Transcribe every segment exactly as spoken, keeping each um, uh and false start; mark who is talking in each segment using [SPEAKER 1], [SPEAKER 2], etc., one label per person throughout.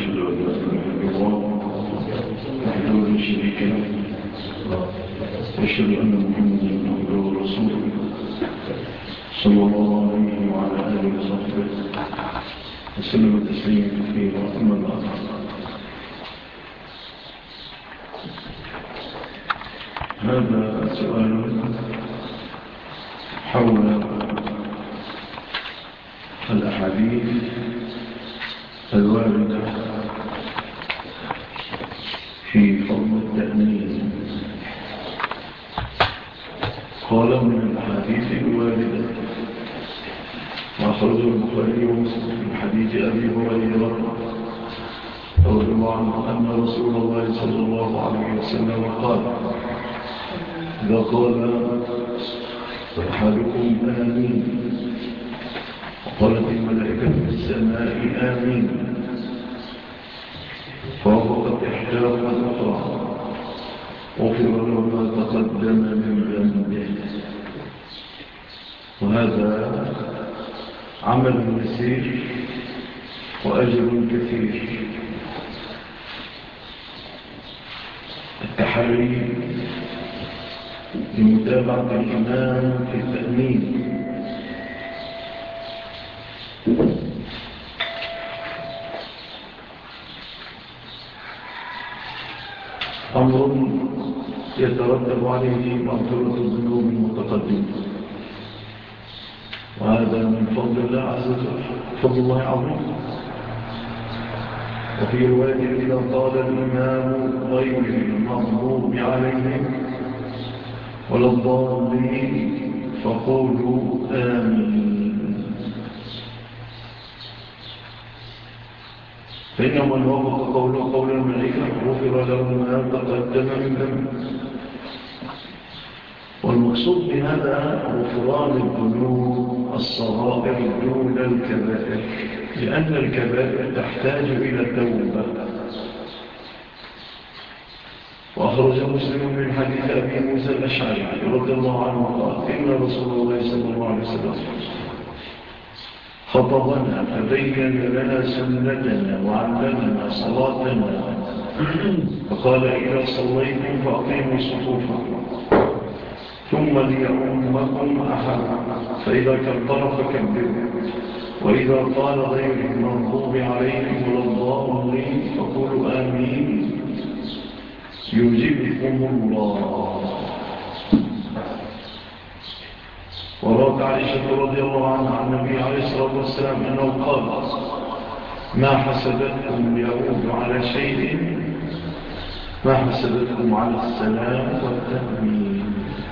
[SPEAKER 1] وأشهد أن لا إله إلا الله وحده لا شريك له وأشهد أن محمدا عبده ورسوله صلى الله عليه وعلى آله وصحبه وسلم تسليما كثيرا. أما بعد، هذا سؤال حول الأحاديث الواردة في فضل التأمين. قال من الأحاديث الواردة وأخرجه البخاري ومسلم من حديث أبي هريرة رضي الله عنه أن رسول الله صلى الله عليه وسلم قال: إذا قال أحدكم آمين وقالت الملائكة في السماء آمين فوافقت إحداهما الأخرى غفر له ما تقدم من ذنبه. وهذا عمل يسير وأجر كثير. التحري لمتابعة الإمام في التأمين. أمر يترتب عليه مغفرة الذنوب المتقدمة، وهذا من فضل الله عز وجل، فضل الله عظيم. وفي رواية: إذا قال الإمام غير المغضوب عليهم ولا الضالين فقولوا آمين، فإنه من وافق قوله قول الملائكة غفر له ما تقدم من ذنبه. والمقصود بهذا غفران الذنوب الصغائر دون الكبائر، لأن الكبائر تحتاج إلى توبة. وأخرج مسلم من حديث أبي موسى الأشعري رضي الله عنه قال: إن رسول الله صلى الله عليه وسلم خطبنا فبين لنا سنتنا وعلمنا صلاتنا فقال: إذا صليتم فأقيموا صفوفكم ثم ليؤمكم أحد، فإذا كبر فكبروا، وإذا قال غير المغضوب عليهم ولا الضالين فقولوا آمين يجيبكم الله. وروت عائشة رضي الله عنها عن النبي عليه الصلاة والسلام أنه قال: ما حسدتكم اليهود على شيء ما حسدتكم على السلام والتأمين.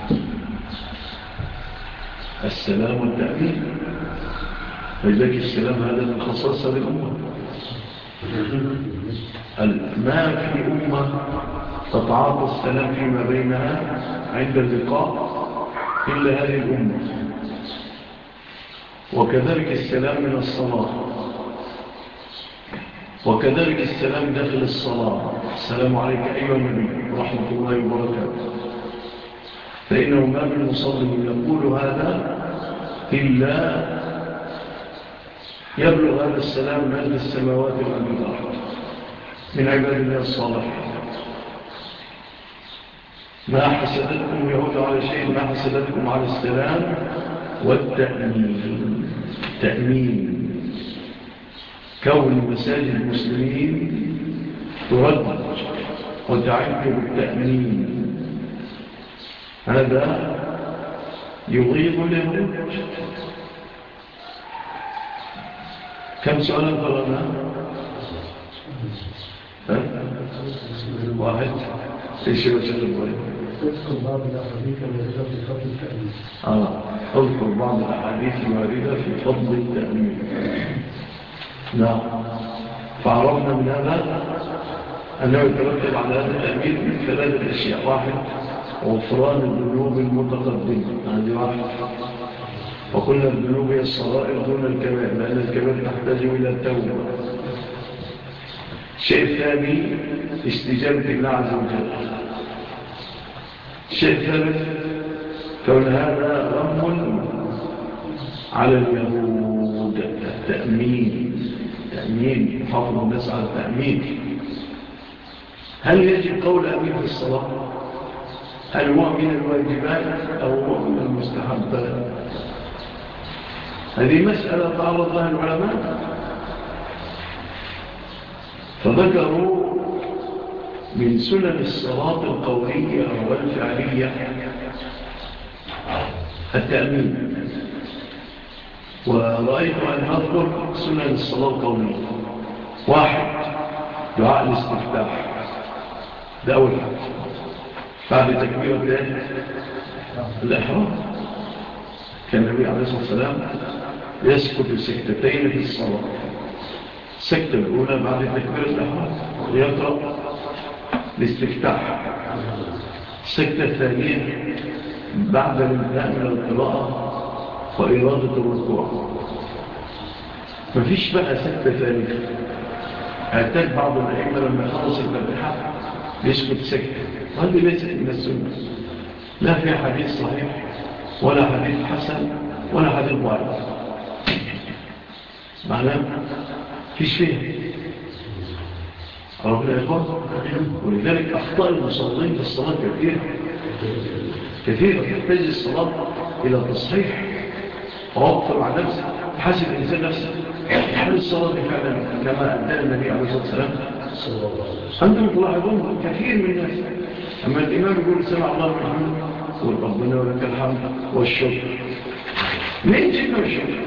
[SPEAKER 1] السلام والتأمين، فلذلك السلام هذا من خصائص الأمة. ما في أمة تتعاطى السلام فيما بينها عند اللقاء إلا هذه الأمة. وكذلك السلام من الصلاة، وكذلك السلام داخل الصلاة: السلام عليك أيها النبي ورحمة الله وبركاته. فإنه ما من مصلي يقول هذا إلا يبلغ هذا السلام من السماوات ومن الأرض من عباد الله الصالحين. ما حسدتكم يهود على شيء ما حسدتكم على السلام والتأمين. تأمين كون مساجد المسلمين ترد وتعد بالتأمين، هذا يغيظ اليهود. كم سؤالا قرأنا؟ واحد. ايش وجه الوالد؟
[SPEAKER 2] اذكر بعض الأحاديث الواردة في فضل التأمين.
[SPEAKER 1] آه اذكر بعض الأحاديث الواردة في فضل التأمين. نعم. فعرفنا من هذا أنه يترتب على هذا التأمين من ثلاثة أشياء: واحد، غفران الذنوب المتقدمة، هذه واحد. وقلنا الذنوب هي الصغائر دون الكبائر، لأن الكبائر تحتاج إلى التوبة. الشيء الثاني استجابة الله عز وجل. الشيء الثالث كون هذا غم على اليهود، التأمين التأمين، حافظ الناس على التأمين. هل يجب قول أمين في الصلاة؟ هل هو من الواجبات أو هو من المستحبات؟ هذه مسألة تعرض لها العلماء، فذكروا من سنن الصلاة القولية والفعلية التأمين، ورأيت أن أذكر سنن الصلاة القولية. واحد، دعاء الاستفتاح، ده أول حاجة بعد تكبيرة الإحرام. كان النبي عليه الصلاة والسلام يسكت سكتتين في الصلاة، السكتة الأولى بعد تكبيرة الإحرام ويقرأ الاستفتاح، السكتة الثانية بعد الانتهاء من القراءة وإرادة الركوع. مفيش بقى سكتة ثالثة. اعتاد بعض الأئمة لما يخلص الفاتحة يسكت سكتة، وهذه ليست من السنة، لا فيها حديث صحيح ولا حديث حسن ولا حديث ضعيف، معناه فيش فيها. عرفنا يا إخوان؟ ولذلك أخطاء المصلين في الصلاة كثيرة كثيرة تحتاج الصلاة إلى تصحيح ووقف مع نفسه، تحاسب الإنسان نفسه هل الصلاة دي فعلا كما أدى النبي عليه الصلاة والسلام؟ أنتم تلاحظون كثير من الناس أما الإمام يقول سمع الله من حمد يقول ربنا ولك الحمد والشكر. من جبنا الشكر؟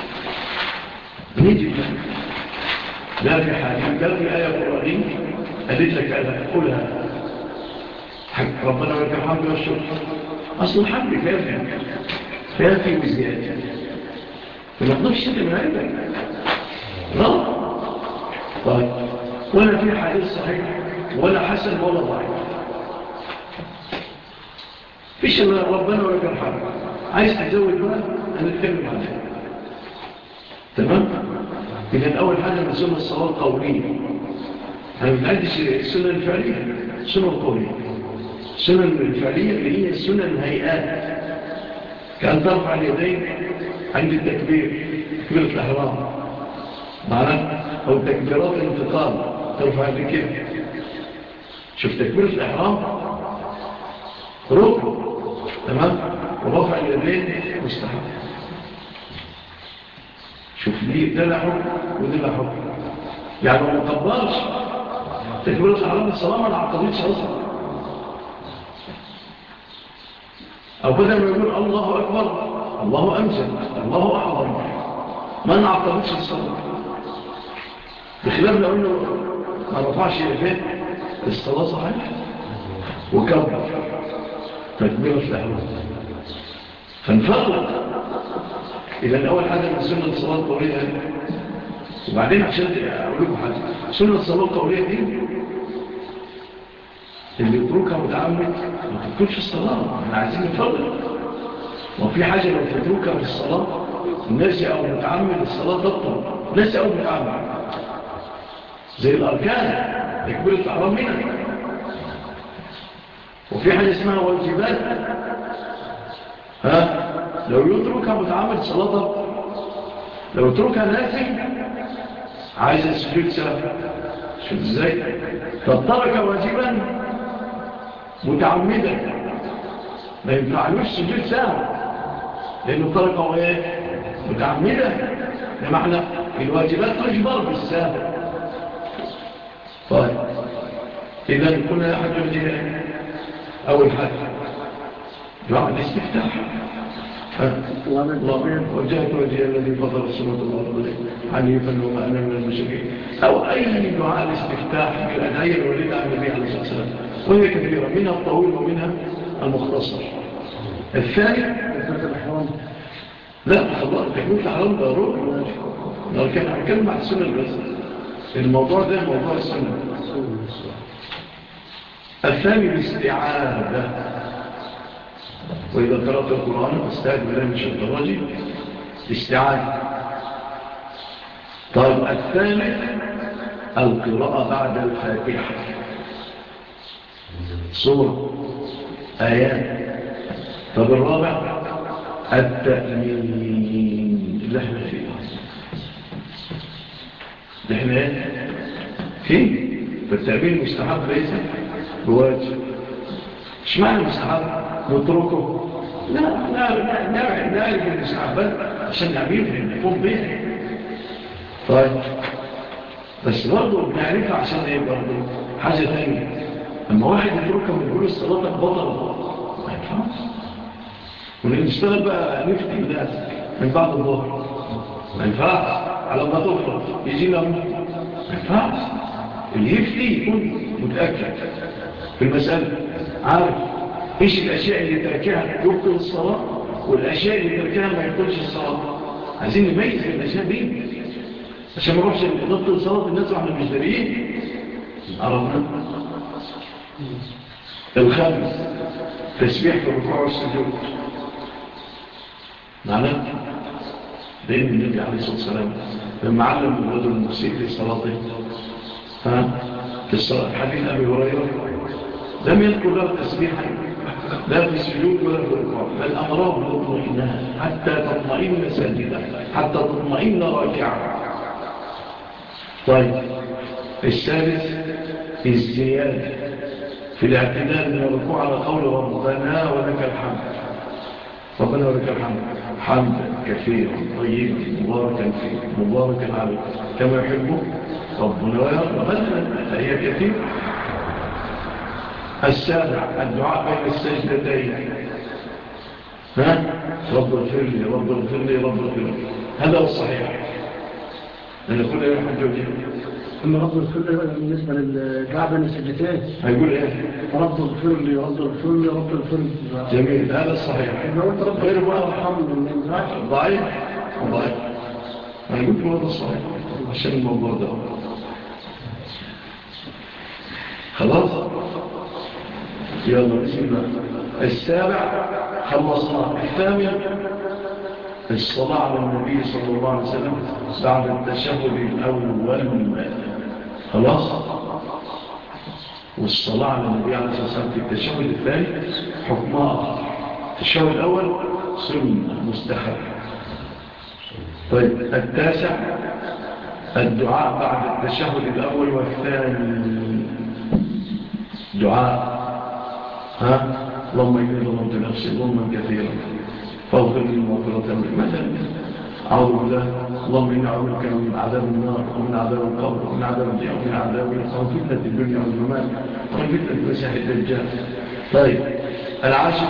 [SPEAKER 1] من جبنا؟ لا في حديث لا في آية قرآنية قالت لك أنا قولها ربنا ولك الحمد والشكر. أصل الحمد كافي كافي وزيادة، فما تضيفش شيء من عندك. لا طيب، ولا في حديث صحيح ولا حسن ولا ضعيف، فيش إلا ربنا ولك الحمد. عايز تزود بقى هنتكلم عنها، تمام؟ إذن أول حاجة من سنة الصلاة القولية، أنا ما بتعدش السنة الفعلية، السنة القولية. السنة الفعلية اللي هي السنة الهيئات، كأن ترفع اليدين عند التكبير، تكبيرة الأحرام معنا، أو تكبيرات الانتقال ترفع يدين كده. شوف تكبيرة الأحرام ركن، تمام، ورفع اليدين مستحب. شوف دي ده لا حكم وده لا حكم، يعني لو ما كبرش تكبيرة الأحرام الصلاة ما انعقدتش أصلا. أو بدل ما يقول الله أكبر الله أمجد الله أعظم ما انعقدتش الصلاة، بخلاف لو أنه ما رفعش يديه الصلاة صحيح وكبر تكبيرة الأحرام. فانفرق. إذن أول حاجة من سنة الصلاة القولية، وبعدين عشان أقول لكم حاجة، سنة الصلاة القولية دي اللي يتركها متعمد ما تدخلش الصلاة. احنا عايزين نفرق، وفي حاجة لو تتركها في الصلاة ناسي أو متعمد الصلاة تبطل، ناسي أو متعمد، زي الأركان تكبيرة الأحرام منها. وفي حاجة اسمها واجبات، ها لو يتركها متعمد الصلاة تبطل، لو يتركها ناسي عايز السجود سهل. شوف ازاي تترك واجبا متعمدا ما ينفعلوش سجود سهل لأنه تركه ايه متعمدا. ده معنى الواجبات تجبر بالسهل. طيب إذن كنا أحد وجهين. أول حاجة دعاء الاستفتاح، الله وجهت وجهي الذي فطر السماوات والأرض حنيفا وما أنا من المشركين، أو أي دعاء الاستفتاح من الأدعية الواردة عن النبي عليه الصلاة والسلام، وهي كثيرة منها الطويل ومنها المختصر. الثاني
[SPEAKER 2] تكبيرة الإحرام،
[SPEAKER 1] لا خلاص تكبيرة الإحرام ده ركن، أنا كان أتكلم عن السنة بس، الموضوع ده موضوع السنة. الثاني الاستعاذة، وإذا قرأت القرآن فاستعذ بالله من الشيطان الرجيم، استعاذة. طيب الثالث القراءة بعد الفاتحة، سورة آيات. طب الرابع التأمين اللي احنا فيه. ده احنا ايه فيه فالتأمين مستحب ليس بواجب. مش معنى مستحب نتركه؟ لا لا نعرف المستحبات عشان نعملها نقوم بها. طيب بس برضه بنعرفها عشان ايه برضه حاجة تانية. اما واحد يتركها من يقول الصلاة بطل ما ينفعش، ونشتغل بقى نفتي الناس من بعد الظهر ما ينفعش على ما تفرض يجينا مفتي ما ينفعش. اللي يفتي يكون متأكد في المسألة، عارف ايش الاشياء اللي تركها يبطل الصلاة والاشياء اللي تركها ما يبطلش الصلاة. عايزين نميز بين الاشياء دي عشان ما نروحش نبطل صلاة الناس واحنا مش داريين. عرفنا الخامس تسبيح في الركوع والسجود. معناه لأن النبي عليه الصلاة والسلام لما علم الرجل المسيء في صلاته ها في الصلاة حديث أبي هريرة لم يذكر له تسبيحا لا في السجود ولا في الركوع، بل أمره بالاطمئنان حتى تطمئن ساجدا حتى تطمئن راكعا. طيب الثالث الزيادة في الاعتدال من الركوع على قول ربنا ولك الحمد. ربنا ولك الحمد حمدا كثيرا طيبا مباركا فيه مباركا عليه كما يحبه ربنا ويرضى مثلا، فهي كثير. السابع الدعاء بين السجدتين. ها رب اغفر لي رب اغفر لي رب اغفر لي، هذا هو الصحيح. أنا أقول إيه الحمد لله
[SPEAKER 2] أما رب اغفر لي بالنسبة للدعاء بين السجدتين
[SPEAKER 1] هيقول إيه
[SPEAKER 2] رب اغفر لي رب اغفر لي رب اغفر لي.
[SPEAKER 1] جميل هذا الصحيح.
[SPEAKER 2] لو قلت رب
[SPEAKER 1] غير
[SPEAKER 2] اغفر
[SPEAKER 1] بقى
[SPEAKER 2] ارحمني
[SPEAKER 1] ضعيف ضعيف. أنا قلت له هذا الصحيح عشان الموضوع ده خلاص. يلا بسم الله. السابع خلصنا. الثامن الصلاة على النبي صلى الله عليه وسلم بعد التشهد الأول. خلاص. والصلاة على النبي عليه الصلاة والسلام في التشهد الثاني حكمها أخر. التشهد الأول سنة مستحب. طيب التاسع الدعاء بعد التشهد الأول والثاني. دعاء ها اللهم إني ظلمت نفسي ظلما كثيرا فاغفر لي مغفرة مثلا أعوذ بالله اللهم إني أعوذ بك من عذاب النار ومن عذاب القبر ومن عذاب الضياء ومن عذاب ومن فتنة الدنيا والممات ومن فتنة المسيح الدجال. طيب العاشر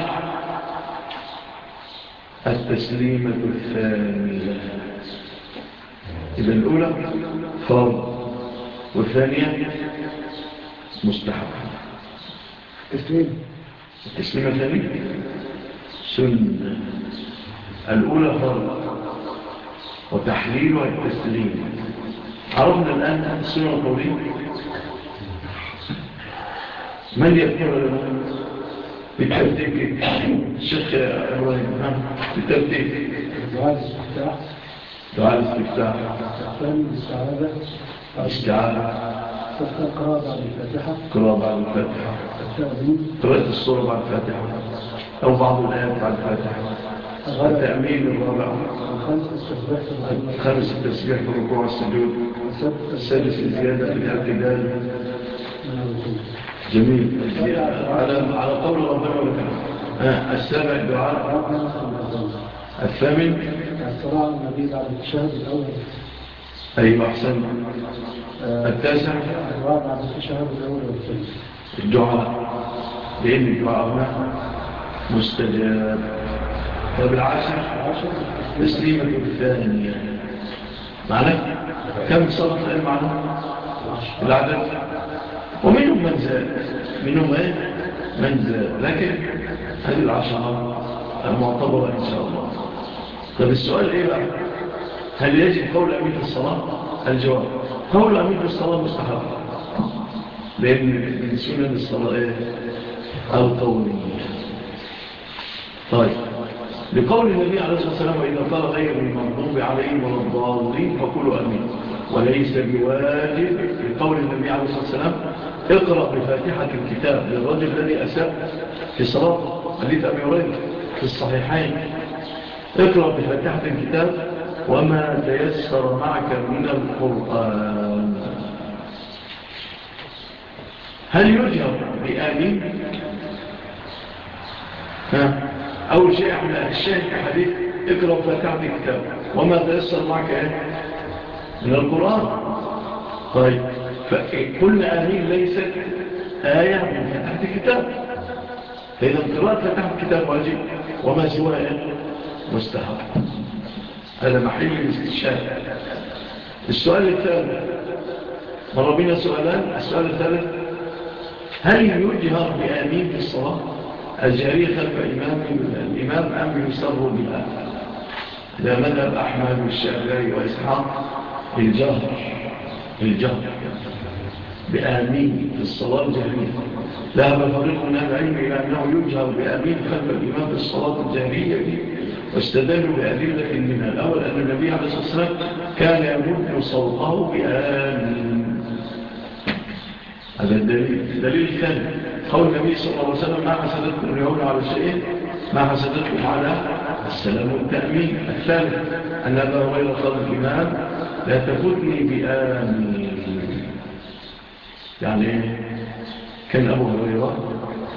[SPEAKER 1] التسليمة الثانية. إذا الأولى فرض والثانية مستحب.
[SPEAKER 2] تسليم
[SPEAKER 1] التسليمة الثانية سنة. الأولى فرض وتحليلها التسليم. عرفنا الآن السنة القولية. من يذكر لنا بالترتيب؟ الشيخ إبراهيم بالترتيب.
[SPEAKER 2] دعاء الاستفتاح
[SPEAKER 1] دعاء الاستفتاح
[SPEAKER 2] الثاني الاستعاذة
[SPEAKER 1] الاستعاذة
[SPEAKER 2] القراءة بعد الفاتحة
[SPEAKER 1] قراءة بعد الفاتحة
[SPEAKER 2] التأمين
[SPEAKER 1] قراءة السورة بعد الفاتحة أو بعض الآيات بعد الفاتحة التأمين الرابع
[SPEAKER 2] الخامس التسبيح في الركوع
[SPEAKER 1] الخامس التسبيح في الركوع والسجود السادس الزيادة في الاعتدال
[SPEAKER 2] من الركوع.
[SPEAKER 1] جميل على على قول ربنا ولك الحمد. السابع الدعاء الثامن
[SPEAKER 2] الصلاة على النبي بعد التشهد الأول.
[SPEAKER 1] أيوة أحسن. التاسع
[SPEAKER 2] الدعاء بعد التشهد الأول والثاني.
[SPEAKER 1] الدعاء لأن الدعاء هنا مستجاب. طيب العاشر تسليمة الثانية. معنى كم صلاة الآن معنا العدد؟ ومنهم من زاد منهم ايه من زاد لكن هذه العشرة المعتبرة إن شاء الله. طيب السؤال إيه بقى؟ هل يجب قول أمين في الصلاة؟ الجواب قول أمين في الصلاة مستحب، لأن من سنن الصلاة إيه؟ القولية. طيب لقول النبي عليه الصلاة والسلام وإذا قال غير المغضوب عليهم ولا الضالين فقولوا أمين، وليس بواجب لقول النبي عليه الصلاة والسلام اقرأ بفاتحة الكتاب للرجل الذي أساء في صلاته. حديث أبي هريرة في الصحيحين اقرأ بفاتحة الكتاب وما تيسر معك من القرآن. هل يجهر بآمين؟ ها؟ أول شيء احنا الشاهد في حديث اقرأ فاتحة الكتاب وما تيسر معك ايه؟ من القرآن. طيب فكل آمين ليست آية من فتحة الكتاب، فإذا قراءة فتحة الكتاب واجب وما سواه مستحب. هذا محل الاستشهاد. السؤال الثالث، مر بنا سؤالان. السؤال الثالث، هل يجهر بآمين في الصلاة الجارية خلف إمام الإمام أم يسر بها؟ إذا مذهب أحمد والشافعي وإسحاق الجهر الجهر بآمين في الصلاة الجارية. ذهب فريق من العلم إلى أنه يجهر بآمين خلف الإمام في الصلاة الجارية، واستدلوا بأدلة منها. الأول أن النبي عليه الصلاة والسلام كان يمد صوته بآمين، هذا الدليل. الدليل الثاني قول النبي صلى الله عليه وسلم ما حسدتكم اليهود على شيء ما حسدتكم على السلام والتأمين. الثالث أن أبا هريرة قال الإمام لا تفوتني بآمين، يعني كان أبو هريرة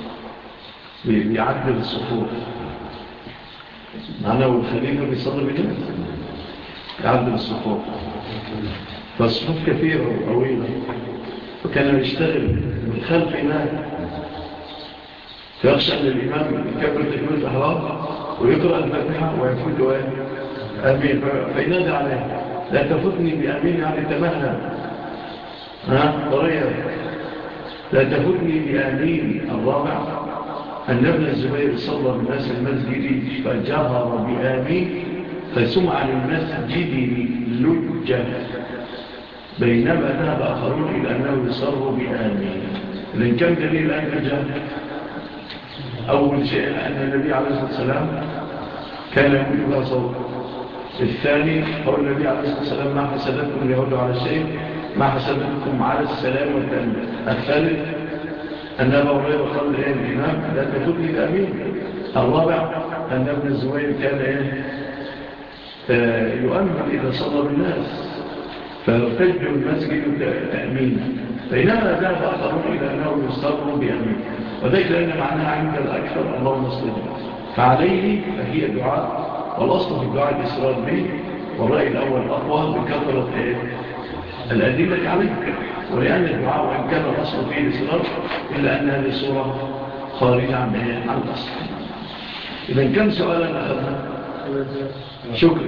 [SPEAKER 1] بيعدل الصفوف، معناه الخليفة بيصلي بالناس يعدل الصفوف، فالصفوف كثيرة وطويلة، وكان يشتغل من خلف إمام، فيخشى أن الإمام يكبر تكبير الأحرام ويقرأ الفاتحة ويفوت آمين، فينادى عليه لا تفوتني بآمين، يعني تمهل ها طريقة لا تفوتني بآمين. الرابع أن ابن الزبير صلى بالناس المسجد فجهر بآمين فسمع للمسجد لجة، بينما ذهب آخرون إلى أنه يصر بآمين. لأن كم دليل الآن في الجهر؟ أول شيء أن النبي عليه الصلاة والسلام كان يمد بها صوت. الثاني قول النبي عليه الصلاة والسلام ما حسدتكم اليهود على الشيء ما حسدتكم على السلام والتأمين. الثالث أن أبا هريرة قال إيه الإمام لا تفوتني بآمين. الرابع أن ابن الزبير كان إيه آه يؤمن إذا صلى بالناس فارتج المسجد تأمين، بينما ذهب آخرون إلى أنه يصر بأمين، وذلك لأن معناها عند الأكثر اللهم اصلحه، فعليه فهي دعاء، والأصل في الدعاء الإسرار به، والرأي الأول أقوى بكثرة إيه الأدلة عليه، ولأن الدعاء وإن كان الأصل فيه الإسرار إلا أن هذه الصورة خارجة عن إيه عن الأصل. إذن كم سؤالا أخذنا؟ شكرا.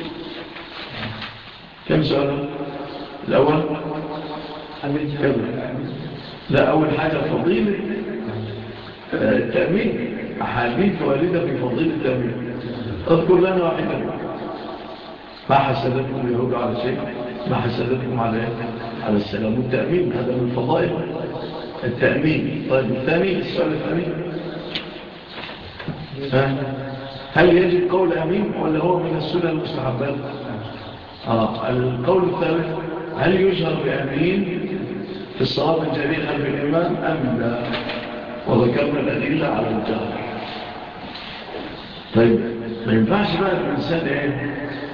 [SPEAKER 1] كم سؤالا؟ الأول لا أول حاجة فضيلة التأمين، أحاديث والدة في فضيلة التأمين. أذكر لنا واحدا ما حسدتكم اليهود على شيء ما حسدتكم على على السلام والتأمين، هذا من فضائل التأمين. طيب الثاني السؤال الثاني هل يجب قول أمين ولا هو من السنة المستحبات؟ آه. القول الثالث هل يجهر بأمين في الصلاة الجارية خلف الإمام أم لا؟ وذكرنا الأدلة على الجهر. طيب ما ينفعش بقى الإنسان إيه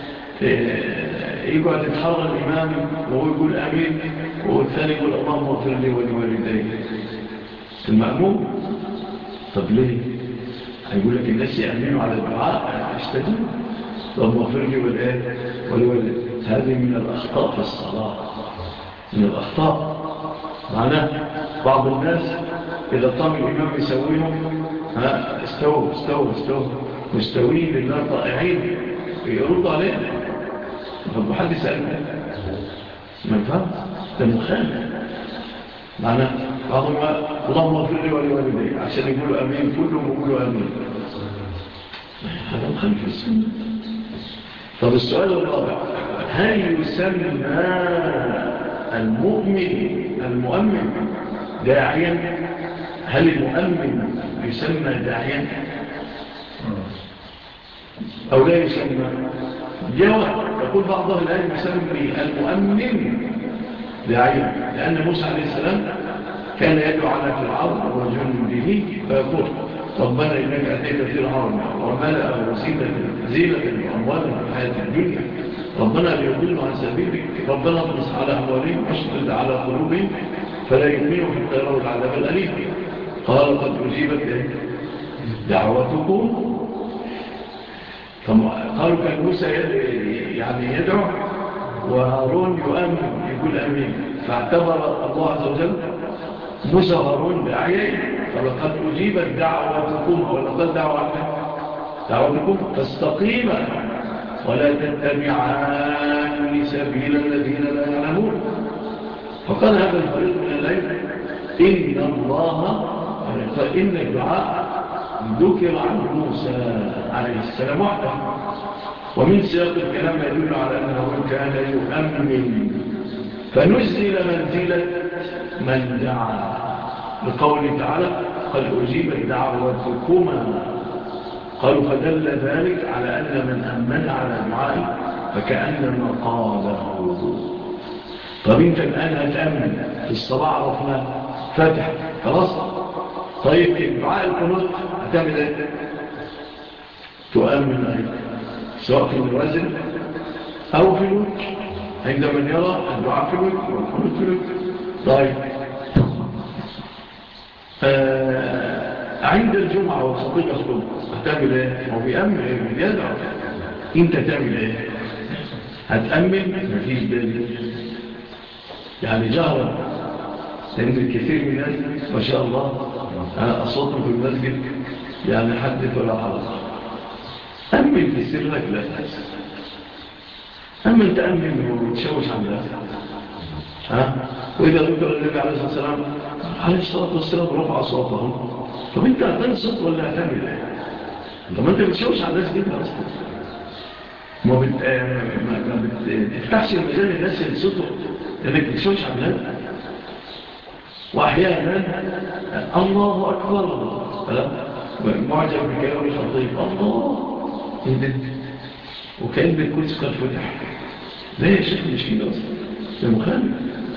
[SPEAKER 1] يقعد يتحرى الإمام وهو يقول أمين والثاني يقول اللهم اغفر لي ولوالدي المأموم. طب ليه؟ هيقول لك الناس يأمنوا على الدعاء اشتدوا اللهم اغفر لي ولوالدي. هذه من الأخطاء في الصلاة، من الأخطاء. معناه بعض الناس إذا قام الإمام يسويهم استووا استووا استووا مستوين لله طائعين يرد عليهم، طب حد يسألهم ما ينفعش، ده مخالف. معناه بعضهم اللهم اغفر لي ولوالدي عشان يقولوا أمين، كلهم يقولوا أمين، هذا مخالف السنة. طب السؤال الرابع هل يسمى المؤمن المؤمن داعيا؟ هل المؤمن يسمى داعيا أو لا يسمى؟ جواب يقول بعض أهل العلم يسمي المؤمن داعيا، لأن موسى عليه السلام كان يدعو على فرعون وجنده فيقول ربنا إنك أتيت فرعون وملأه زينة وأموالا في الحياة الدنيا ربنا ليضلوا عن سبيلك ربنا اطمس على أموالهم واشدد على قلوبهم فلا يؤمنوا حتى يروا العذاب الأليم. قال قد أجيبت دعوتكم. قالوا كان موسى يعني يدعو وهارون يؤمن يقول أمين، فاعتبر الله عز وجل موسى وهارون داعيين، فلقد أجيبت دعوتكم أو لقد دعوتكم فاستقيما ولا تتبعان سبيل الذين لا يعلمون. فقال هذا الفريق من العلم إن الله فإن الدعاء ذكر عن موسى عليه السلام وحده، ومن سياق الكلام يدل على أنه كان يؤمن فنزل منزلة من دعا، لقوله تعالى قد أجيبت دعوتكما. قالوا فدل ذلك على أن من أمن على دعائه فكأنما قاله. طب انت الآن هتأمن في الصلاة عرفنا فاتح خلاص، طيب في دعاء القنوت هتعمل ايه؟ تؤمن أيضا سواء في النوازل أو في الوتر، عندما يرى الدعاء في الوتر والقنوت في الوتر. طيب آه عند الجمعة والخطيب يخطب هتعمل ايه؟ هو بيأمن ايه؟ بيدعو. انت تعمل ايه؟ هتأمن مفيش دليل يعني جهرا، لأن الكثير من الناس ما شاء الله أصواتهم في المسجد يعني حدث ولا حرج. أمن في سرك لا تأس، أما أنت أمن وتشوش عن ذلك. ها؟ وإذا ذكر النبي عليه الصلاة والسلام عليه الصلاة والسلام رفع صوتهم، طب أنت هتنصت ولا هتعمل إيه؟ طب أنت بتشوش عن الناس جدا أصلا، ما, بت... ما بتفتحش المجال للناس ينصتوا لأنك بتشوش عن الناس. وأحيانا الله أكبر معجب بكلام الخطيب الله إيه وكأن بالكرسي قد فتح. لا يا شيخ مش كده أصلا، ده مخالف.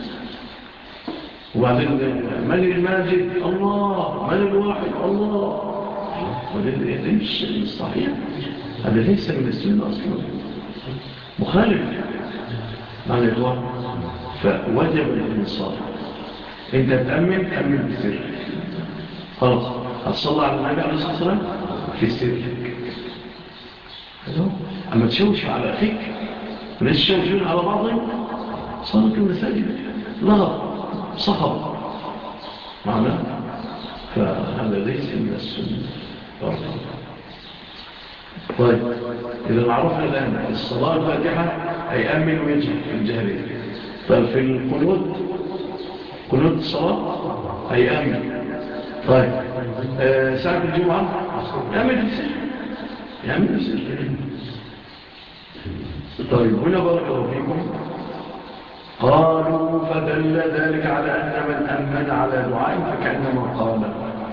[SPEAKER 1] وبعدين من الماجد الله، من الواحد الله، وده مش صحيح، هذا ليس من السنة أصلا، مخالف معنى الإخوان. فوجب الإنصاف. انت تأمن تأمن بالسر خلاص، هتصلى على النبي عليه الصلاة والسلام في السر. أما تشوش على أخيك الناس يشوشون على بعضهم صارت المساجد لغط صخب معنا، فهذا ليس من السنة. طيب إذا عرفنا الآن الصلاة الفاتحة هيأمن ويجهر في الجهرية. طيب في القنوت قنوت الصلاة هيأمن. طيب آه ساعة الجمعة يأمن في السر، يأمن في السر. طيب هنا بارك الله فيكم. قالوا فدل ذلك على أن من أمن على دعاء فكأنما قال.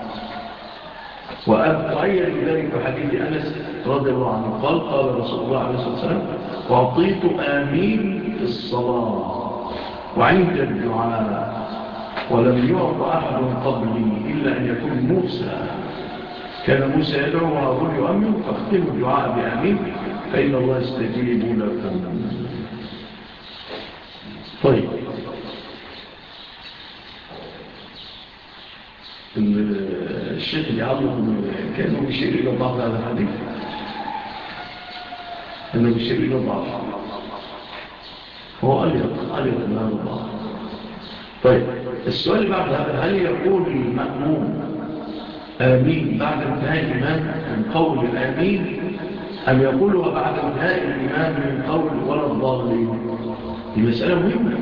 [SPEAKER 1] وأيد ذلك بحديث أنس رضي الله عنه قال قال رسول الله عليه الصلاة والسلام وأعطيت آمين في الصلاة وعند الدعاء ولم يعط أحد قبلي إلا أن يكون موسى. كان موسى يدعو وهارون يؤمن فاختموا الدعاء بآمين فإن الله يستجيب لكم. طيب الشيخ يعلق كأنه بيشير إلى بعض هذا الحديث، أنه بيشير إلى بعض، هو أليق أليق من هذا البعض. طيب السؤال بعد هذا هل يقول المأموم آمين بعد انتهاء الإمام من قول الآمين أم يقولها بعد انتهاء الإمام من قول ولا الضالين؟ دي مسألة مهمة.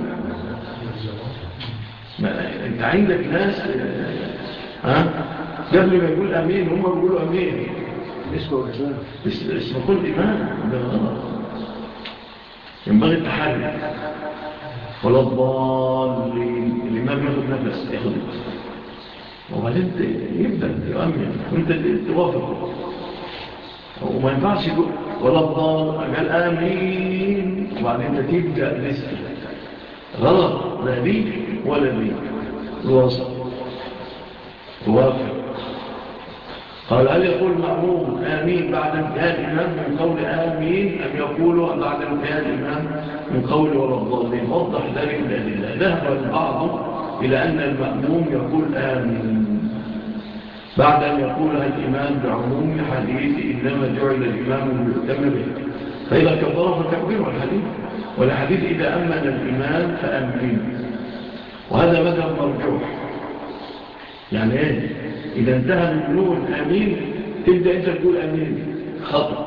[SPEAKER 1] ما انت عندك ناس ها قبل ما يقول امين هم بيقولوا امين
[SPEAKER 2] اسمه الامام
[SPEAKER 1] اسمه كل امام، ده غلط. ينبغي التحري ولا الضالين. الامام ياخد نفس ياخد وبعدين يبدا يؤمن وانت توافق، وما ينفعش يقول ولا الضال قال امين وبعدين انت تبدا لسه غلط. لا دي ولا دي الوسط توافق. قال هل يقول المأموم آمين بعد انتهاء الإمام من قول آمين أم يقول بعد انتهاء الإمام من قول ولا الضالين؟ وضح ذلك بالأدلة. ذهب البعض إلى أن المأموم يقول آمين بعد أن يقولها الإمام بعموم حديث إنما جعل الإمام ليؤتم به، فإذا كبر فكبروا الحديث، والحديث إذا أمن الإمام فأمن، وهذا مذهب مرجوح. يعني إيه؟ إذا انتهى النون آمين تبدأ أنت تقول آمين، خطأ.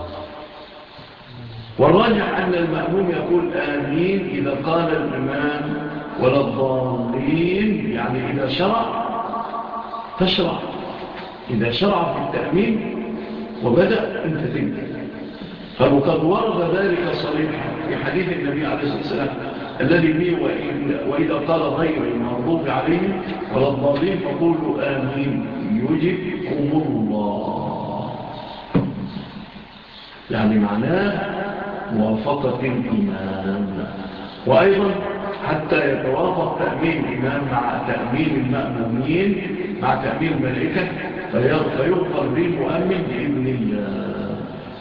[SPEAKER 1] والراجح أن المأموم يقول آمين إذا قال الإمام ولا الضالين، يعني إذا شرع تشرع، إذا شرع في التأمين وبدأ أنت تبدأ. فقد ورد ذلك صريحا في حديث النبي عليه الصلاة والسلام الذي فيه وإذا قال غير المغضوب عليهم ولا الضالين فقولوا آمين يجبكم الله، يعني معناه موافقة الإمام. وأيضا حتى يتوافق تأمين الإمام مع تأمين المأمومين مع تأمين الملائكة فيغفر للمؤمن بإذن الله.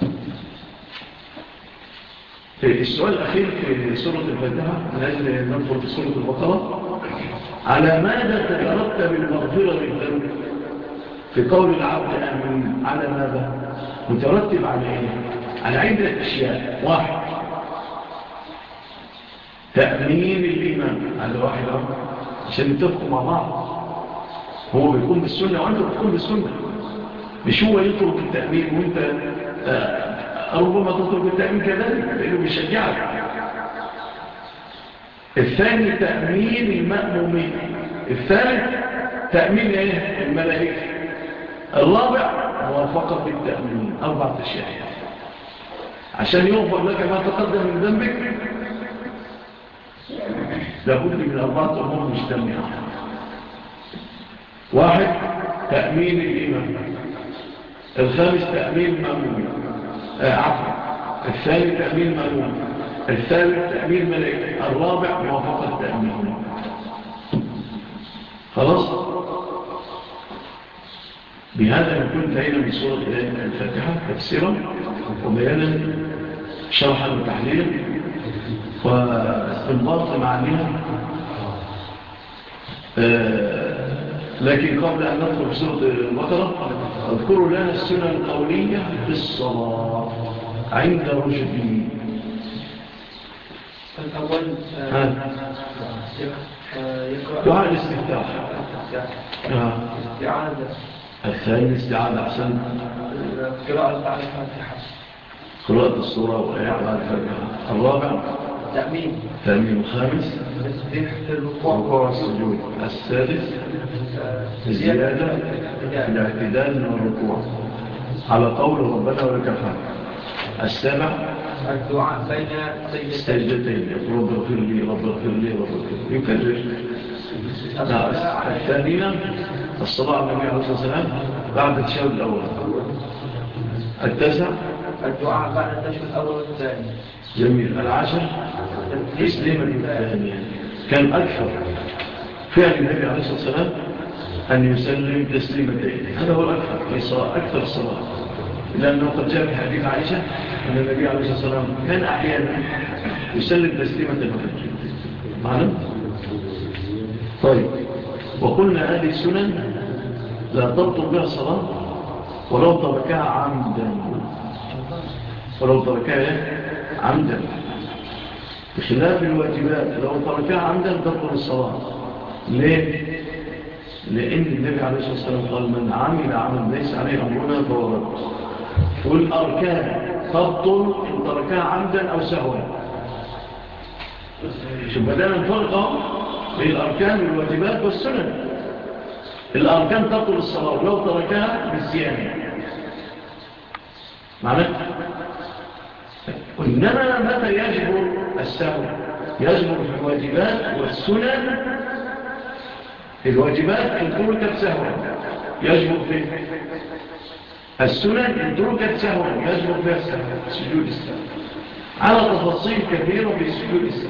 [SPEAKER 1] السؤال الأخير في سورة الفاتحة من أجل ندخل في سورة البقرة، على ماذا تترتب المغفرة للذنب في قول العبد آمين؟ على ماذا مترتب؟ على إيه؟ على عدة أشياء. واحد، تأمين الإمام، هذا واحد عشان نتفقوا مع بعض، هو بيكون بالسنة وأنت بتكون بالسنة، مش هو يترك التأمين وأنت آه ربما تترك التأمين كذلك لأنه بيشجعك. الثاني تأمين المأمومين. الثالث تأمين إيه؟ الملائكة. الرابع موافقة التأمين. أربعة أشياء عشان يغفر لك ما تقدم من ذنبك لابد من أربعة أمور مجتمعة. واحد، تأمين الإمام. الخامس تأمين المأمومين، آه عفوا الثاني تأمين المأمومين. الثالث تأمين الملائكة. الرابع موافقة التأمين. خلاص؟ بهذا نكون انتهينا من سورة الفاتحة تفسيرا وبيانا شرحا وتحليلا واستنباط معانيها. آه لكن قبل أن ندخل في سورة البقرة اذكروا لنا السنن القولية في الصلاة عند رشدي.
[SPEAKER 3] الأول
[SPEAKER 1] دعاء الاستفتاح.
[SPEAKER 3] استعاذة.
[SPEAKER 1] الثاني استعاذة أحسن.
[SPEAKER 3] قراءة بعد الفاتحة.
[SPEAKER 1] قراءة السورة والآيات بعد الفاتحة. الرابع
[SPEAKER 3] تأمين.
[SPEAKER 1] تأمين. الخامس
[SPEAKER 3] تسبيح في الركوع
[SPEAKER 1] والسجود. السادس الزيادة في الاعتدال من الركوع على قول ربنا ولك الحمد. السابع
[SPEAKER 3] الدعاء بين
[SPEAKER 1] سجدتين، رب اغفر لي رب اغفر لي رب اغفر لي، يكرر. الثانية الصلاة على النبي عليه الصلاة والسلام بعد التشهد الأول. التاسع
[SPEAKER 3] الدعاء بعد التشهد الأول والثاني.
[SPEAKER 1] جميل. العاشر تسليما الثانية. كان أكثر فعل النبي عليه الصلاة والسلام أن يسلم تسليمتين، هذا هو الأكثر في صلاة أكثر الصلاة، لأنه قد جاء في حديث عائشة أن النبي عليه الصلاة والسلام كان أحيانا يسلم تسليمة الوحيد معنا. طيب، وقلنا هذه السنن لا تبطل بها الصلاة ولو تركها عمدا، ولو تركها عمدا، بخلاف الواجبات لو تركها عمدا تبطل الصلاة. ليه؟ لأن النبي عليه الصلاة والسلام قال من عمل عمل ليس عليه أمرنا فهو رد. والأركان تبطل إن تركها عمدا أو سهوا. شوف بدأنا نفرق بين الأركان والواجبات والسنن. الأركان تبطل الصلاة ولو تركها بالزيادة معنى. إنما متى يجبر السهو؟ يجبر في الواجبات والسنن. في الواجبات إن تركت سهوا يجبر في السنن، إن تركت سهوا يجبر فيها السهو، سجود السهو، على تفاصيل كثيرة في سجود السهو.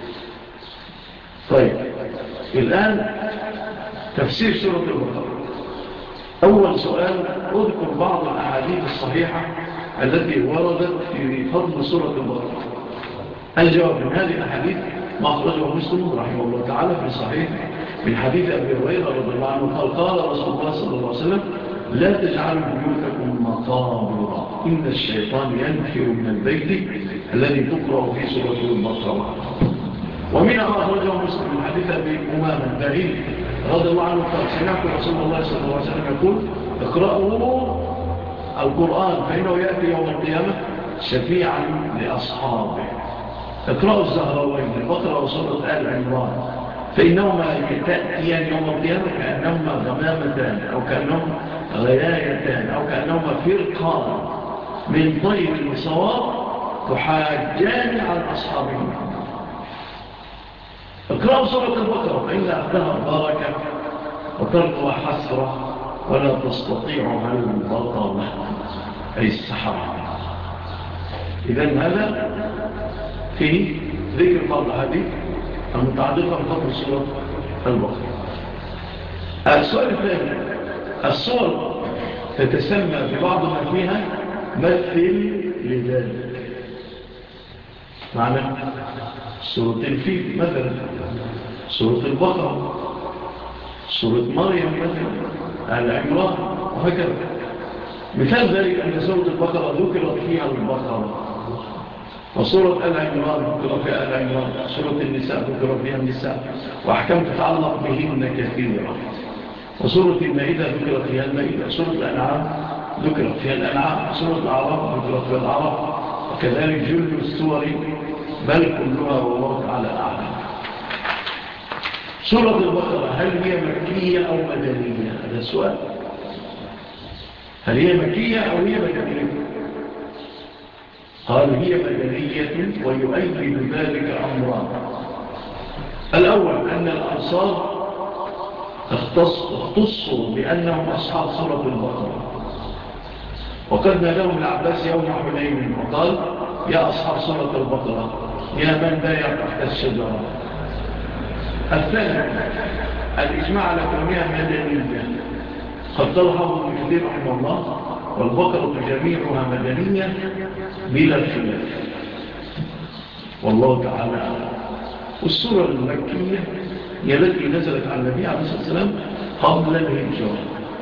[SPEAKER 1] طيب، الآن تفسير سورة البقرة. أول سؤال، أذكر بعض الأحاديث الصحيحة التي وردت في فضل سورة البقرة. الجواب من هذه الأحاديث ما أخرجه مسلم رحمه الله تعالى في صحيح من حديث أبي هريرة رضي الله عنه قال قال رسول الله صلى الله عليه وسلم لا تجعلوا بيوتكم مقابر إن الشيطان ينفر من البيت الذي تقرأ في سورة البقرة. ومنها أخرجه مسلم من حديث أبي أمامة البهيل رضي الله عنه قال سمعت رسول الله صلى الله عليه وسلم يقول اقرأوا القرآن فإنه يأتي يوم القيامة شفيعا لأصحابه. اقرأوا الزهراوين البقرة وسورة آل عمران فإنهما تأتيان يوم القيامة كأنهما غمامتان أو كأنهما غيايتان أو كأنهما فرقان من طير الصواب تحاجان عن أصحابهما. اقرأوا سورة البقرة فإن أخذها بركة وتركها حسرة ولا تستطيعها البطلة أي السحرة. إذن هذا فيه ذكر بعض الحديث المتعلقة بفضل سورة البقرة. السؤال الثاني الصور تتسمى ببعض ما فيها مثل لذلك. معنى سورة الفيل مثلا، سورة البقرة، سورة مريم مثلا، آل عمران وهكذا. مثال ذلك أن سورة البقرة ذكرت فيها البقرة، وسورة آل عمران ذكر فيها آل عمران، سورة النساء ذكر فيها النساء وأحكام تتعلق بهن كثيرة، وسورة المائدة ذكرت فيها المائدة، سورة الأنعام ذكرت فيها الأنعام، سورة الأعراف ذكرت فيها الأعراف، وكذلك جل السور بل كلها والله تعالى أعلم. سورة البقرة هل هي مكية أو مدنية؟ هذا السؤال. هل هي مكية أو هي مدنية؟ قال هي مدنية ويؤيد ذلك أمران. الأول أن الأنصار اختصوا بأنهم أصحاب سورة البقرة، وقد ناداهم العباس يوم حنين وقال يا أصحاب سورة البقرة يا من بايع تحت الشجرة. الثاني الإجماع على كونها مدنية. قد تلحظ ابن كثير رحمه الله والبقرة جميعها مدنية بلا خلاف والله تعالى. والسورة المكية هي التي نزلت على النبي عليه الصلاة والسلام قبل الهجرة،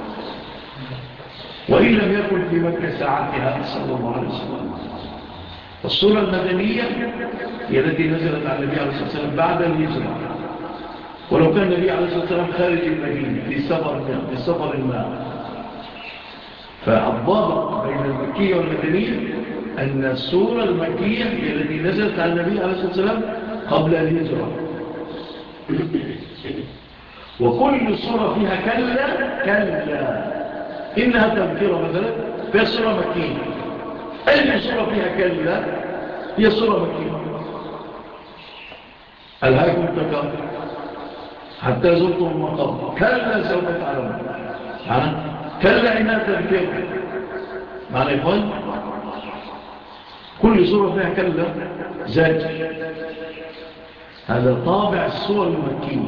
[SPEAKER 1] وإن لم يكن في مكة ساعتها صلى الله عليه وسلم. والسورة المدنية هي التي نزلت على النبي عليه الصلاة والسلام بعد الهجرة، ولو كان النبي عليه الصلاة والسلام خارج المدينة في سفر في سفر الماء. فالضابط بين المكية والمدنية أن السورة المكية هي التي نزلت على النبي عليه الصلاة والسلام قبل الهجرة، وكل سورة فيها كلا كلا إنها تذكرة مثلا فيها سورة مكية. أي سورة فيها كلا هي سورة مكية. ألهاكم التكاثر حتى زرتم المقام كلا سوف تعلمون. معنى كلا إنها تذكرة. معنى يقول كل سورة فيها كلا زاجر. هذا طابع السور المكية.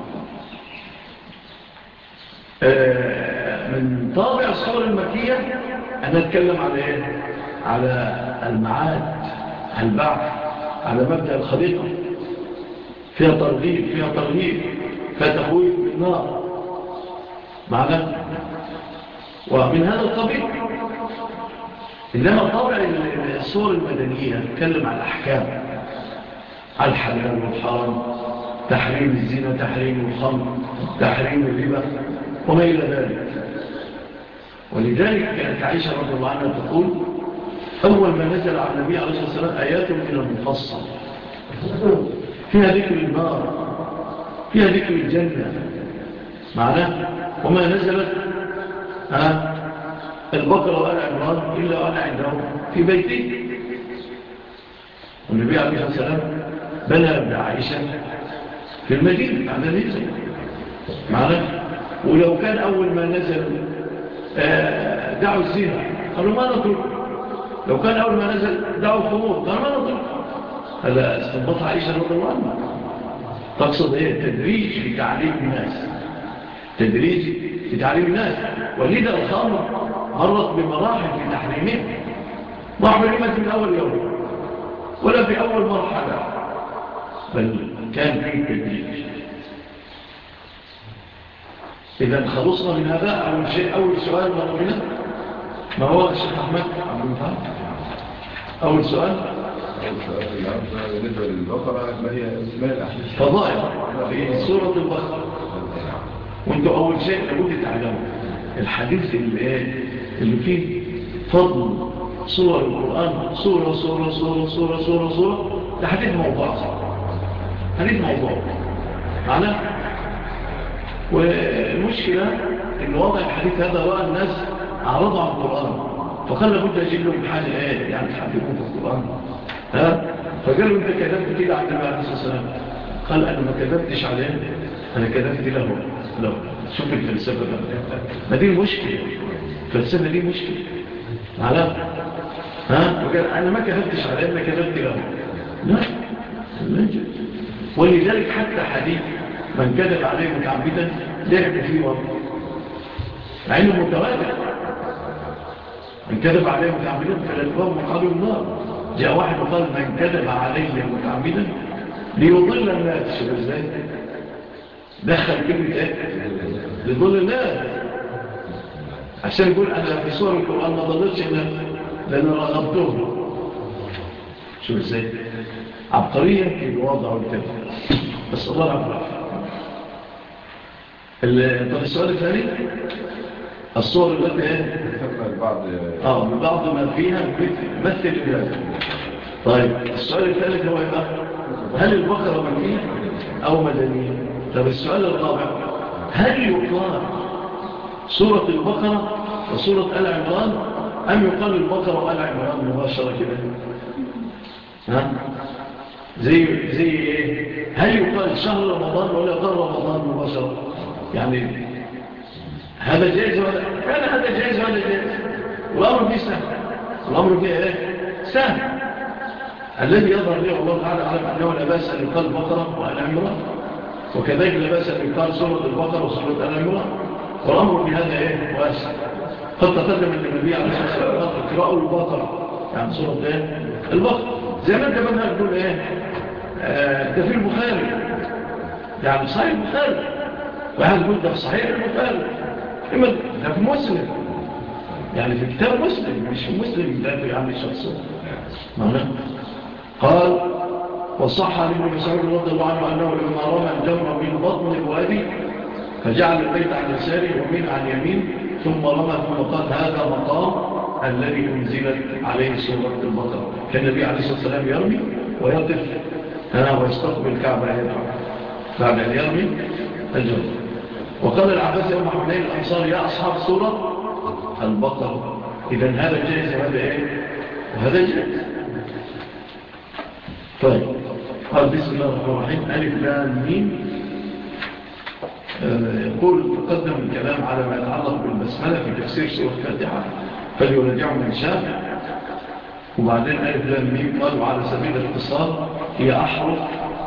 [SPEAKER 1] من طابع السور المكية أنا أتكلم على إيه؟ على المعاد، على البعث، على مبدأ الخليقة. فيها ترغيب، فيها ترهيب، فيها تخويف بالنار. معنى ومن هذا القبيل. إنما طابع السور المدنية أتكلم على الأحكام، على الحلال والحرام، تحريم الزنا، تحريم الخمر، تحريم الربا وما إلى ذلك. ولذلك كانت عائشة رضي الله عنها تقول أول ما نزل على النبي عليه الصلاة والسلام آيات من المفصل فيها ذكر النار، فيها ذكر الجنة. معناه وما نزلت ها البقرة وآل عمران إلا وأنا عندهم في بيتي. والنبي عليه الصلاة والسلام بنى بعائشة في المدينة بعد الهجرة. معناه ولو كان أول ما نزل دعوا الزنا قالوا ما نترك، لو كان أول ما نزل دعوا الخمور قالوا ما نترك. هذا استنبط عائشة رضي الله عنها. تقصد ايه؟ تدريج في تعليم الناس، تدريج في تعليم الناس. ولذا الخمر مرت بمراحل في تحريمها، ما حرمت من أول يوم ولا في أول مرحلة، بل كان في تدريج. إذا خلصنا من هذا أول شيء أول سؤال مرمنا ما هو الشيخ أحمد عبد المطهر أول سؤال
[SPEAKER 4] أول سؤال النهارده بالنسبة للبقرة ما هي ما هي الأحاديث
[SPEAKER 1] فضائل في سورة البقرة. وانتوا أول شيء لابد تعلموا الحديث اللي, اللي فيه فضل صور القرآن صورة صورة صورة صورة صورة صورة ده حديث موضوع حديث موضوع معناه. والمشكلة إن وضع الحديث هذا رأى الناس أعرضوا عن القرآن فقال لابد أجيب لهم حاجة إيه يعني تحدثون في القرآن ها فقالوا أنت كذبت كده عن النبي عليه الصلاة والسلام قال أنا ما كذبتش عليه أنا كذبت له له شوف الفلسفة بقى ما دي المشكلة الفلسفة دي مشكلة على ها وقال أنا ما كذبتش عليه أنا كذبت له لا لا ولذلك حتى حديث من كذب عليه متعمدا لعب فيه وضع مع انه متواتر من كذب عليه متعمدا فالألباب وقالوا النار جاء واحد وقال من كذب عليه متعمدا ليضل الناس شوف ازاي دخل كلمة ايه ليضل الناس عشان يقول انا في سورة القرآن ما ضلتش لأن رغبتهم شوف ازاي عبقرية في الوضع والكذب بس الله العبقرية. طب السؤال الثاني الصور التي ايه اه ببعض ما فيها مثل الهدف. طيب السؤال الثالث هو يبقى هل البقرة مكية او مدنية؟ طب السؤال الرابع هل يقال سورة البقرة وسورة آل عمران ام يقال البقرة وآل عمران مباشرة كده ها زي زي ايه هل يقال شهر رمضان ولا يقال رمضان مباشرة يعني هذا جائز ولا كان هذا جائز ولا جائز والأمر فيه سهل الأمر فيه ايه سهل الذي يظهر لي والله تعالى أعلم أنه لا بأس أن يقال بقرة وآل عمران وكذلك لا بأس أن يقال سورة البقرة وسورة آل عمران والأمر في هذا ايه واسع قد تقدم أن النبي عليه الصلاة والسلام قال اقرأوا البقرة يعني سورة ايه البقرة زي ما انت بدها تقول ايه آه ده في البخاري يعني صحيح البخاري واحد يقول ده في صحيح البخاري إما ده في مسلم يعني في كتاب مسلم مش في مسلم ده في يعني شخص معنى قال وصح عن ابن مسعود رضي الله عنه أنه لما رمى الجمر من بطن الوادي فجعل البيت عن يساره ومن عن يمين ثم رمى ثم قال هذا مقام الذي أنزلت عليه سورة البقرة كان النبي عليه الصلاة والسلام يرمي ويقف ها ويستقبل الكعبة يدعو بعد أن يرمي الجمر. وقال العباس يوم حنين الأنصار يا أصحاب سورة البقرة إذن هذا جائز وهذا إيه وهذا جائز. طيب قال بسم الله الرحمن الرحيم ألف لام ميم. يقول تقدم الكلام على ما يتعلق بالبسملة في تفسير سورة الفاتحة فليرجعوا من شاء. وبعدين ألف لام ميم قالوا على سبيل الاختصار هي أحرف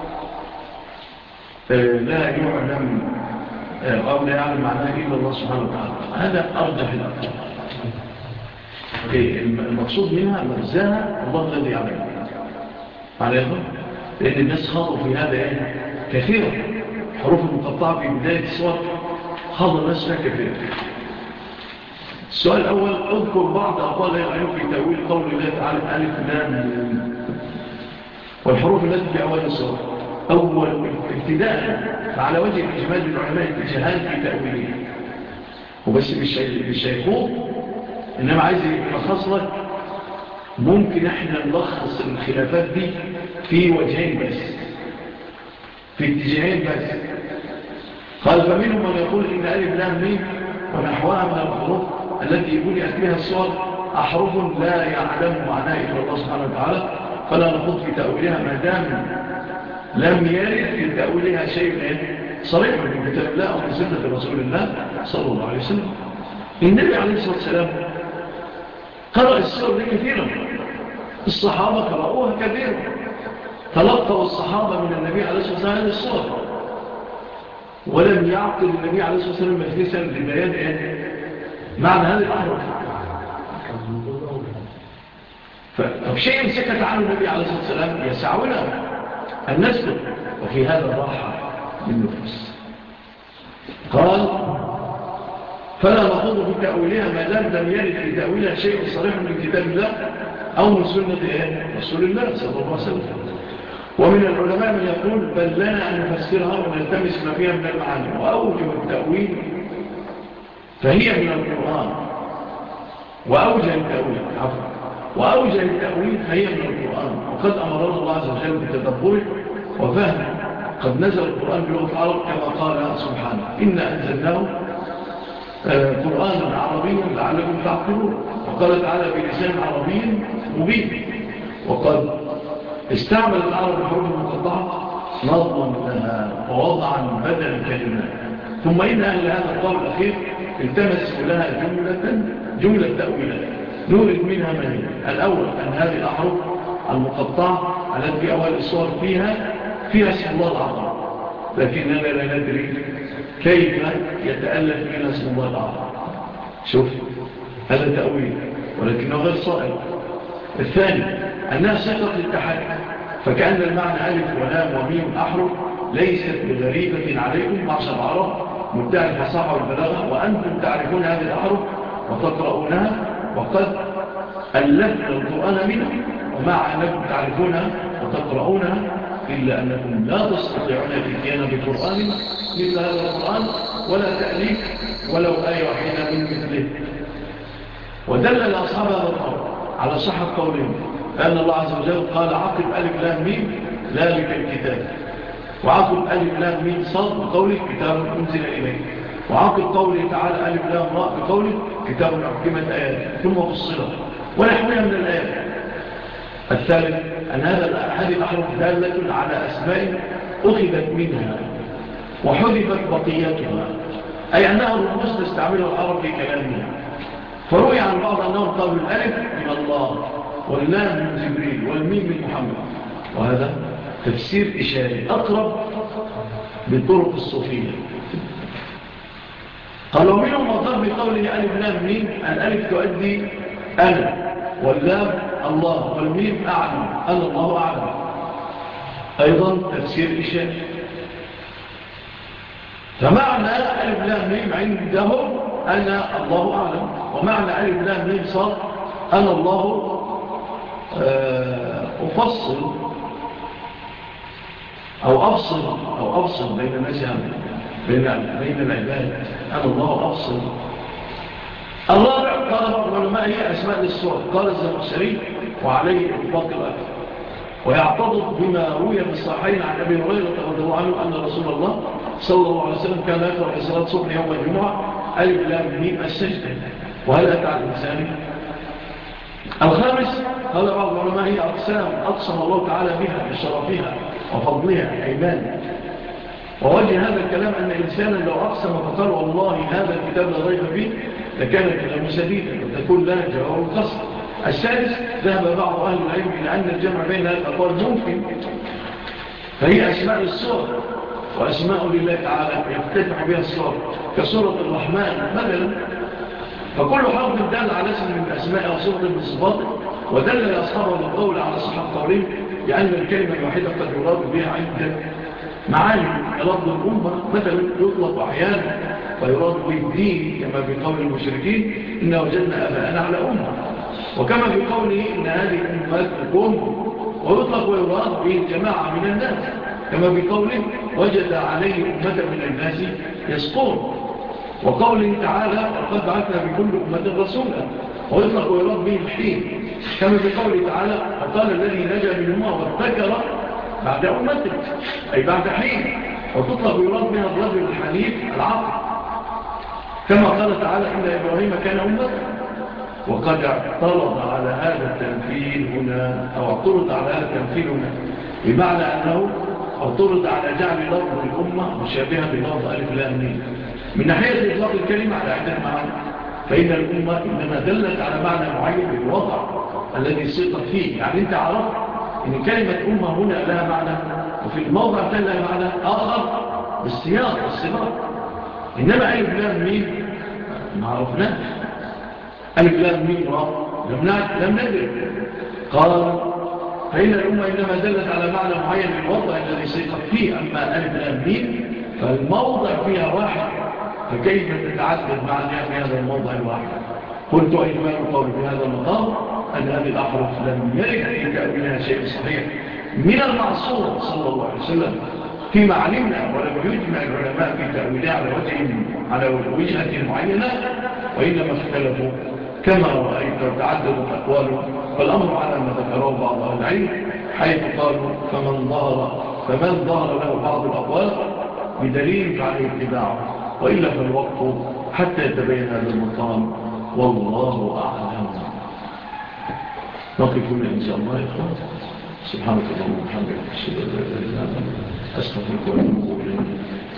[SPEAKER 1] لا يعلم أو لا يعلم معناه إلا الله سبحانه وتعالى. هذا أرجح الأقوال. المقصود منها مجزاها الله الذي يعلم عليهم لأن الناس خاضوا في هذا إيه كثيرا حروف المقطعة في بداية الصور خاض الناس فيها كثيرا. السؤال الأول أذكر بعض أقوال العلم في تأويل قول الله تعالى ألف لام والحروف التي في أول الصور. أول ابتداء فعلى وجه الإجمال للعلماء اتجاهات في تأويله وبس مش هيخوض إنما عايز يلخص لك ممكن احنا نلخص الخلافات دي في وجهين بس في اتجاهين بس. قال فمنهم من يقول إن ألف لام ميم ونحوها من الحروف التي بنيت بها الصور أحرف لا يعلم معناه إلا الله سبحانه وتعالى فلا نخوض في تأويلها ما دام لم يرد في تأويلها شيء صريح من كتاب الله أو من سنة رسول الله صلى الله عليه وسلم. النبي عليه الصلاة والسلام قرأ السور دي كثيرا الصحابة قرأوها كثيرا تلقوا الصحابة من النبي عليه الصلاة والسلام هذه السور ولم يعقل النبي عليه الصلاة والسلام مجلسا لبيان إيه؟ معنى هذه الأحرف. فطب شيء سكت عنه النبي عليه الصلاة والسلام يسعونا أن نسكت وفي هذا راحة للنفوس. قال فلا نخوض في تأويلها ما دام لم يرد في تأويلها شيء صريح من كتاب الله أو من سنة رسول الله صلى الله عليه وسلم. ومن العلماء من يقول بل لنا أن نفسرها ونلتمس ما فيها من المعاني، وأوجه التأويل فهي من القرآن، وأوجه التأويل عفوا وأوجه التأويل فهي من القرآن. وقد أمرنا الله عز وجل بتدبره وفهمه. قد نزل القرآن بلغة العرب كما قال سبحانه إنا أنزلناه قرآنا عربيا لعلكم تعقلون. وقال تعالى بلسان عربي مبين. وقد استعمل العرب الحروف المقطعة نظما لها ووضعا بدل الكلمات. ثم إن أهل هذا القول الأخير التمسوا لها جملة جملة تأويلات نورد منها ما هي. الأول أن هذه الأحرف المقطعة التي في أول الصور فيها فيها اسم الله العظيم، لكننا لا ندري كيف يتألف منها اسم الله العظيم. شوف هذا تأويل ولكنه غير صائب. الثاني أنها صيغة للتحدي، فكأن المعنى ألف ولام وميم أحرف ليست بغريبة عليكم معشر العرب مدعي الفصاحة والبلاغة، وأنتم تعرفون هذه الأحرف وتقرؤونها، وقد ألفنا القرآن منها ومع أنكم تعرفونها وتقرؤونها إلا أنكم لا تستطيعون الاتيان بقرآن مثل هذا القرآن ولا تأليف ولو آية واحدة من مثله. ودلل أصحاب هذا القول على صحة قولهم، فأن الله عز وجل قال عقب ألف لام ميم ذلك الكتاب، وعقب ألف لام ميم صاد بقوله كتاب أنزل إليه، وعقب قوله تعالى ألف لام راء بقوله كتاب أحكمت آيات ثم فصلت ونحوها من الآيات. الثالث أن هذه الأحرف دالة على أسماء أخذت منها وحذفت بقيتها، أي أنها رموز تستعملها العرب في كلامها. فروي عن بعض أنهم قالوا الألف من الله واللام من جبريل والميم من محمد، وهذا تفسير إشاري أقرب بالطرق الصوفية. قالوا منهم مطار بقوله ألف لام ميم، الألف تؤدي أنا، واللام الله، والميم أعلم أنا الله أعلم، أيضا تفسير إشاري. فمعنى ألف لام ميم عندهم أنا الله أعلم، ومعنى ألف لام ميم صار أنا الله أفصل أو أفصل أو أفصل بين الناس بين بين العباد، أنا الله أفصل. الرابع قال بعض العلماء هي أسماء للصور، قال الزمخشري وعليه إطلاق الأكثر، ويعتضد بما روي في الصحيحين عن أبي هريرة رضي الله عنه أن رسول الله صلى الله عليه وسلم كان يقرأ في صلاة صبح يوم الجمعة ألف لام ميم السجدة، وهل أتى على الإنسان؟ الخامس قال بعض العلماء هي أقسام أقسم الله تعالى بها بشرفها وفضلها أيمان. ووجه هذا الكلام أن إنسانا لو أقسم فقال والله هذا الكتاب لا ريب فيه لكان الكلام سديدا وتكون لها جواب القصر. السادس ذهب بعض أهل العلم إلى أن الجمع بين هذه الأقوال ممكن، فهي أسماء الصور وأسماء لله تعالى يفتتح بها الصور كسورة الرحمن مثلا، فكل حرف دل على اسم من أسماء وصورة من صفاته. ودل أصحابه القول على صحة قولهم لأن الكلمة الوحيدة قد يراد بها عدة معاني كلفظ الأمة مثلا يطلق أحيانا ويراد به الدين كما في قول المشركين إن وجدنا أباءنا على أمة، وكما في قوله إن هذه أمتكم، ويطلق ويراد به الجماعة من الناس كما في قوله وجد عليه أمة من الناس يسقون، وقوله تعالى وقد بعثنا بكل أمة رسولا، ويطلق ويراد به الحين كما في قوله تعالى وقال الذي نجا منهما واتكر بعد أمته أي بعد حين، وتطلق ويراد بها الرجل الحنيف العاقل كما قال تعالى إن إبراهيم كان أمة. وقد اعترض على هذا التمثيل هنا أو اعترض على هذا التمثيل هنا بمعنى أنه اعترض على جعل لفظ الأمة مشابهة بلفظ ألف لام ميم من ناحية إطلاق الكلمة على عدة معاني، فإن الأمة إنما دلت على معنى معين بالوضع الذي صيغت فيه. يعني أنت عرفت إن كلمة أمة هنا لها معنى وفي الموضع الثاني لها معنى آخر بالسياق والسباق، إنما ألف لام ميم ما عرفناش، ألف لام ميم لم ندرك. قال فإن الأمة إنما دلت على معنى معين للوضع الذي صيغت فيه، أما ألف لام ميم فالموضع فيها واحد فكيف تتعدد معنى في هذا الموضع الواحد؟ قلت إجمال القول في هذا المقام أن هذه الأحرف لم يرد في تأويلها شيء صحيح من المعصوم صلى الله عليه وسلم فيما علمنا، ولم يجمع العلماء في تأويلها على وجه على وجهة معينة، وإنما اختلفوا كما رأيت وتعددت أقواله. فالأمر على ما ذكره بعض أهل العلم، حيث قالوا فمن ظهر فمن ظهر له بعض الأقوال بدليل فعليه اتباعه، وإلا فالوقت حتى يتبين هذا المقام، والله أعلم. نقف هنا إن شاء الله يا إخوان. سبحانك اللهم وبحمدك أشهد أن لا إله إلا أنت أستغفرك وأتوب إليك.